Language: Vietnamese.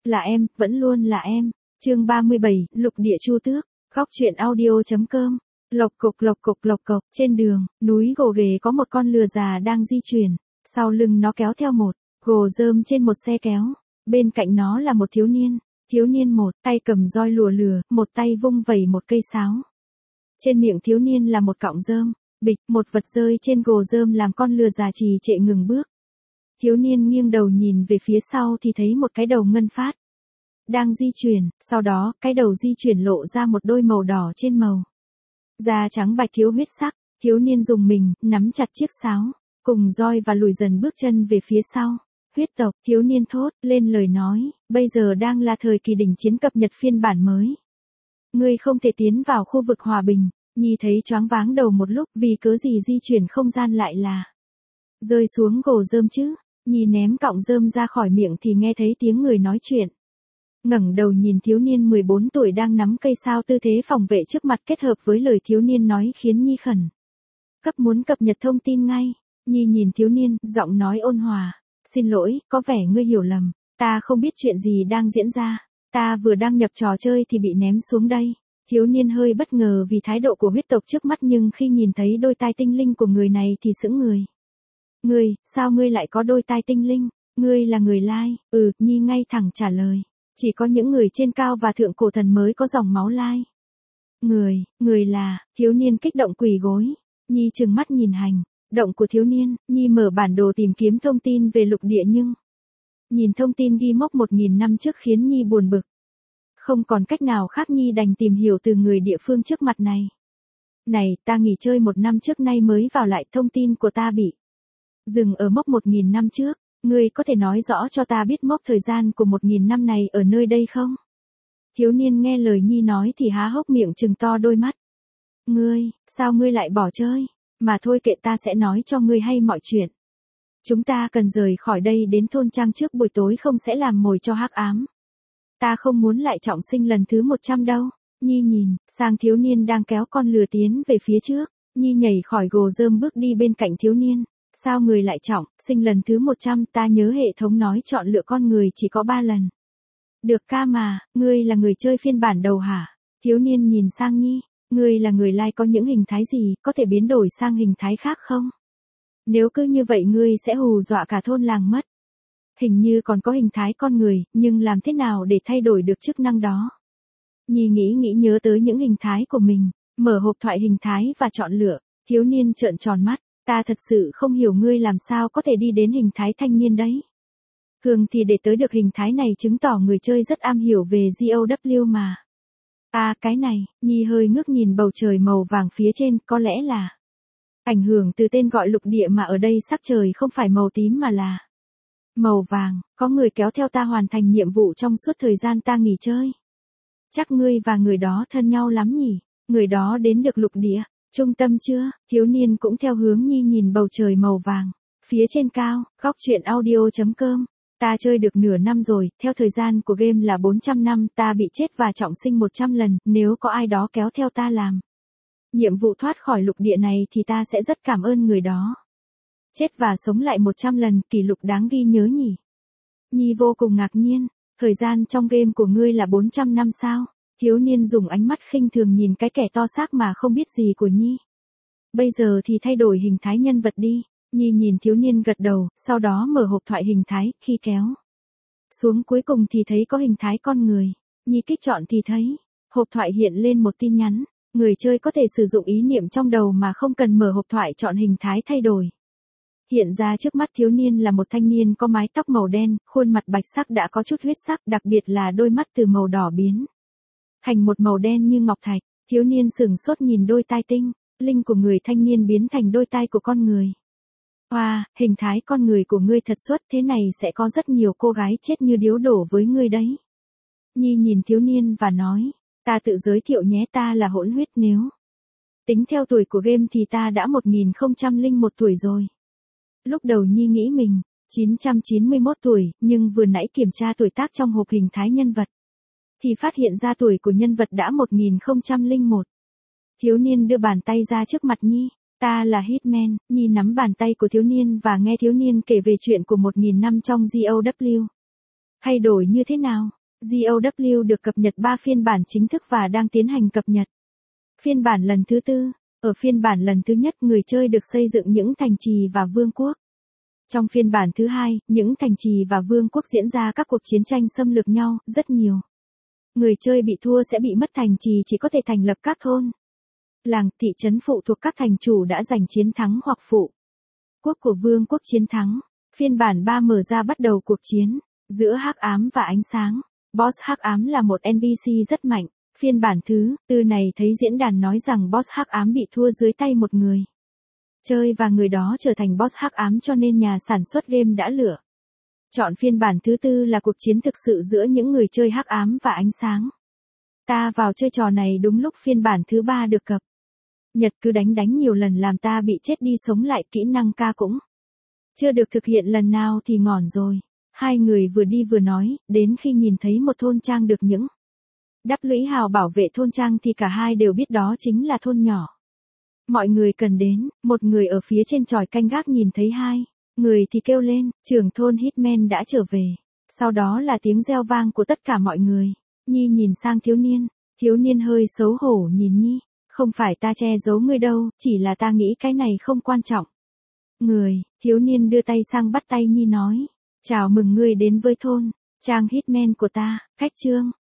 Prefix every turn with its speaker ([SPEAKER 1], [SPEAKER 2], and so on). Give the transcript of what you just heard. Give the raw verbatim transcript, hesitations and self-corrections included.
[SPEAKER 1] Là em, vẫn luôn là em. Chương ba mươi bảy, Lục Địa Chu Tước. Góc truyện audio.com. Lộc cục lộc cục lộc cộc, trên đường, núi gồ ghề có một con lừa già đang di chuyển, sau lưng nó kéo theo một gồ rơm trên một xe kéo, bên cạnh nó là một thiếu niên, thiếu niên một tay cầm roi lùa lừa, một tay vung vẩy một cây sáo. Trên miệng thiếu niên là một cọng rơm, bịch, một vật rơi trên gồ rơm làm con lừa già trì trệ ngừng bước. Thiếu niên nghiêng đầu nhìn về phía sau thì thấy một cái đầu ngân phát đang di chuyển, sau đó, cái đầu di chuyển lộ ra một đôi màu đỏ trên màu da trắng bạch thiếu huyết sắc. Thiếu niên dùng mình, nắm chặt chiếc sáo, cùng roi và lùi dần bước chân về phía sau. Huyết tộc, thiếu niên thốt lên lời nói, bây giờ đang là thời kỳ đỉnh chiến cập nhật phiên bản mới. Ngươi không thể tiến vào khu vực hòa bình. Nhi thấy choáng váng đầu một lúc, vì cớ gì di chuyển không gian lại là rơi xuống gồ rơm chứ. Nhi ném cọng rơm ra khỏi miệng thì nghe thấy tiếng người nói chuyện. Ngẩng đầu nhìn thiếu niên mười bốn tuổi đang nắm cây sao tư thế phòng vệ trước mặt kết hợp với lời thiếu niên nói khiến Nhi khẩn cấp muốn cập nhật thông tin ngay. Nhi nhìn thiếu niên, giọng nói ôn hòa. Xin lỗi, có vẻ ngươi hiểu lầm. Ta không biết chuyện gì đang diễn ra. Ta vừa đăng nhập trò chơi thì bị ném xuống đây. Thiếu niên hơi bất ngờ vì thái độ của huyết tộc trước mắt, nhưng khi nhìn thấy đôi tai tinh linh của người này thì sững người. Ngươi, sao ngươi lại có đôi tai tinh linh? Ngươi là người Lai? Ừ, Nhi ngay thẳng trả lời. Chỉ có những người trên cao và thượng cổ thần mới có dòng máu Lai. Người, người là, thiếu niên kích động quỳ gối. Nhi trừng mắt nhìn hành động của thiếu niên, Nhi mở bản đồ tìm kiếm thông tin về lục địa nhưng nhìn thông tin ghi mốc một nghìn năm trước khiến Nhi buồn bực. Không còn cách nào khác, Nhi đành tìm hiểu từ người địa phương trước mặt này. Này, ta nghỉ chơi một năm trước nay mới vào lại, thông tin của ta bị dừng ở mốc một nghìn năm trước. Ngươi có thể nói rõ cho ta biết mốc thời gian của một nghìn năm này ở nơi đây không? Thiếu niên nghe lời Nhi nói thì há hốc miệng trừng to đôi mắt. Ngươi, sao ngươi lại bỏ chơi? Mà thôi kệ, ta sẽ nói cho ngươi hay mọi chuyện. Chúng ta cần rời khỏi đây đến thôn trang trước buổi tối, không sẽ làm mồi cho hắc ám. Ta không muốn lại trọng sinh lần thứ một trăm đâu. Nhi nhìn sang thiếu niên đang kéo con lừa tiến về phía trước. Nhi nhảy khỏi gồ rơm bước đi bên cạnh thiếu niên. Sao người lại trọng sinh lần thứ một trăm? Ta nhớ hệ thống nói chọn lựa con người chỉ có ba lần. Được ca mà, ngươi là người chơi phiên bản đầu hả? Thiếu niên nhìn sang Nhi. Ngươi là người Lai, có những hình thái gì, có thể biến đổi sang hình thái khác không? Nếu cứ như vậy ngươi sẽ hù dọa cả thôn làng mất. Hình như còn có hình thái con người, nhưng làm thế nào để thay đổi được chức năng đó? Nhi nghĩ nghĩ nhớ tới những hình thái của mình, mở hộp thoại hình thái và chọn lựa. Thiếu niên trợn tròn mắt. Ta thật sự không hiểu ngươi làm sao có thể đi đến hình thái thanh niên đấy. Thường thì để tới được hình thái này chứng tỏ người chơi rất am hiểu về giê o vê mà. À, cái này, Nhi hơi ngước nhìn bầu trời màu vàng phía trên, có lẽ là ảnh hưởng từ tên gọi lục địa mà ở đây sắc trời không phải màu tím mà là màu vàng. Có người kéo theo ta hoàn thành nhiệm vụ trong suốt thời gian ta nghỉ chơi. Chắc ngươi và người đó thân nhau lắm nhỉ? Người đó đến được lục địa trung tâm chưa? Thiếu niên cũng theo hướng Nhi nhìn bầu trời màu vàng phía trên cao. Góc truyện audio.com. Ta chơi được nửa năm rồi, theo thời gian của game là bốn trăm năm, ta bị chết và trọng sinh một trăm lần, nếu có ai đó kéo theo ta làm nhiệm vụ thoát khỏi lục địa này thì ta sẽ rất cảm ơn người đó. Chết và sống lại một trăm lần, kỷ lục đáng ghi nhớ nhỉ? Nhi vô cùng ngạc nhiên. Thời gian trong game của ngươi là bốn trăm năm sao? Thiếu niên dùng ánh mắt khinh thường nhìn cái kẻ to xác mà không biết gì của Nhi. Bây giờ thì thay đổi hình thái nhân vật đi. Nhi nhìn thiếu niên gật đầu, sau đó mở hộp thoại hình thái, khi kéo xuống cuối cùng thì thấy có hình thái con người. Nhi kích chọn thì thấy hộp thoại hiện lên một tin nhắn. Người chơi có thể sử dụng ý niệm trong đầu mà không cần mở hộp thoại chọn hình thái thay đổi. Hiện ra trước mắt thiếu niên là một thanh niên có mái tóc màu đen, khuôn mặt bạch sắc đã có chút huyết sắc, đặc biệt là đôi mắt từ màu đỏ biến thành một màu đen như ngọc thạch. Thiếu niên sửng sốt nhìn đôi tai tinh linh của người thanh niên biến thành đôi tai của con người. Wow, hình thái con người của ngươi thật xuất, thế này sẽ có rất nhiều cô gái chết như điếu đổ với ngươi đấy. Nhi nhìn thiếu niên và nói, ta tự giới thiệu nhé, ta là hỗn huyết, nếu tính theo tuổi của game thì ta đã một nghìn không trăm lẻ một tuổi rồi. Lúc đầu Nhi nghĩ mình chín trăm chín mươi mốt tuổi, nhưng vừa nãy kiểm tra tuổi tác trong hộp hình thái nhân vật thì phát hiện ra tuổi của nhân vật đã một nghìn không trăm lẻ một. Thiếu niên đưa bàn tay ra trước mặt Nhi. Ta là Hitman. Nhi nắm bàn tay của thiếu niên và nghe thiếu niên kể về chuyện của một nghìn năm trong giê o vê. Thay đổi như thế nào? giê o vê được cập nhật ba phiên bản chính thức và đang tiến hành cập nhật. Phiên bản lần thứ tư. Ở phiên bản lần thứ nhất người chơi được xây dựng những thành trì và vương quốc. Trong phiên bản thứ hai, những thành trì và vương quốc diễn ra các cuộc chiến tranh xâm lược nhau, rất nhiều. Người chơi bị thua sẽ bị mất thành trì, chỉ có thể thành lập các thôn, làng, thị trấn phụ thuộc các thành chủ đã giành chiến thắng hoặc phụ. Quốc của vương quốc chiến thắng. Phiên bản ba mở ra bắt đầu cuộc chiến giữa hắc ám và ánh sáng. Boss hắc ám là một en pê xê rất mạnh. Phiên bản thứ tư này thấy diễn đàn nói rằng boss hắc ám bị thua dưới tay một người chơi và người đó trở thành boss hắc ám, cho nên nhà sản xuất game đã lựa chọn phiên bản thứ tư là cuộc chiến thực sự giữa những người chơi hắc ám và ánh sáng. Ta vào chơi trò này đúng lúc phiên bản thứ ba được cập nhật, cứ đánh đánh nhiều lần làm ta bị chết đi sống lại, kỹ năng ca cũng chưa được thực hiện lần nào thì ngỏn rồi. Hai người vừa đi vừa nói, đến khi nhìn thấy một thôn trang được những đắp lũy hào bảo vệ thôn trang thì cả hai đều biết đó chính là thôn nhỏ mọi người cần đến. Một người ở phía trên chòi canh gác nhìn thấy hai người thì kêu lên, trưởng thôn Hitman đã trở về. Sau đó là tiếng reo vang của tất cả mọi người. Nhi nhìn sang thiếu niên, thiếu niên hơi xấu hổ nhìn Nhi, không phải ta che giấu ngươi đâu, chỉ là ta nghĩ cái này không quan trọng. Người, thiếu niên đưa tay sang bắt tay Nhi nói, chào mừng ngươi đến với thôn trang Hitman của ta. Khách trương,